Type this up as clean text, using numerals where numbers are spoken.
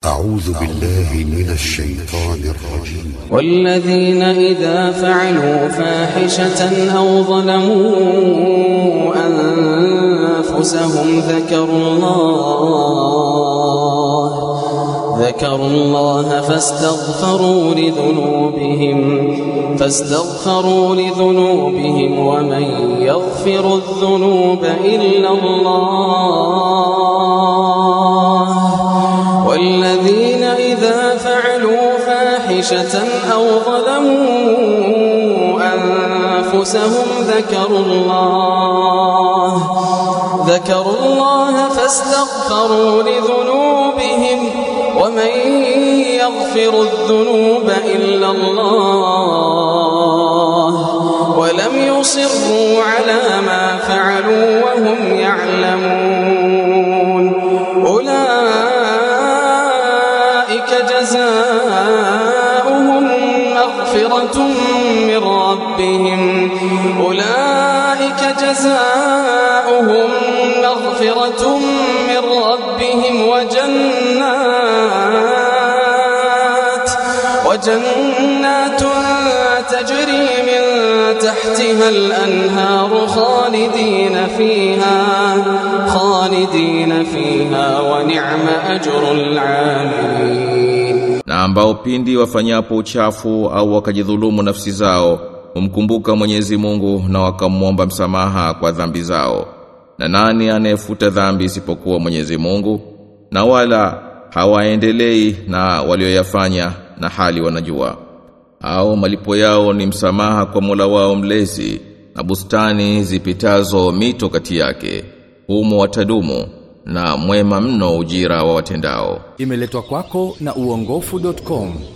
أعوذ بالله من الشيطان الرجيم. والذين إذا فعلوا فاحشة أو ظلموا أنفسهم ذكروا الله فاستغفروا لذنوبهم ومن يغفر الذنوب إلا الله. والذين إذا فعلوا فاحشة أو ظلموا أنفسهم ذكروا الله فاستغفروا لذنوبهم ومن يغفر الذنوب إلا الله ولم يصروا على ما فعلوا وهم يعلمون. أولئك جزاؤهم مغفرة من ربهم وجنات تجري من تحتها الأنهار خالدين فيها ونعم أجر العاملين. Na ambao pindi wafanyapo uchafu au wakajidhulumu nafsi zao humkumbuka Mwenyezi Mungu na wakamwomba msamaha kwa dhambi zao. Na nani anayefuta dhambi isipokuwa Mwenyezi Mungu? Na wala hawaendelei na walioyafanya na hali wanajua. Au malipo yao ni msamaha kwa Mola wao mlezi na bustani zipitazo mito kati yake. Humo watadumu na mwema mno ujira wa watendao. Imeletwa kwako na uongofu.com.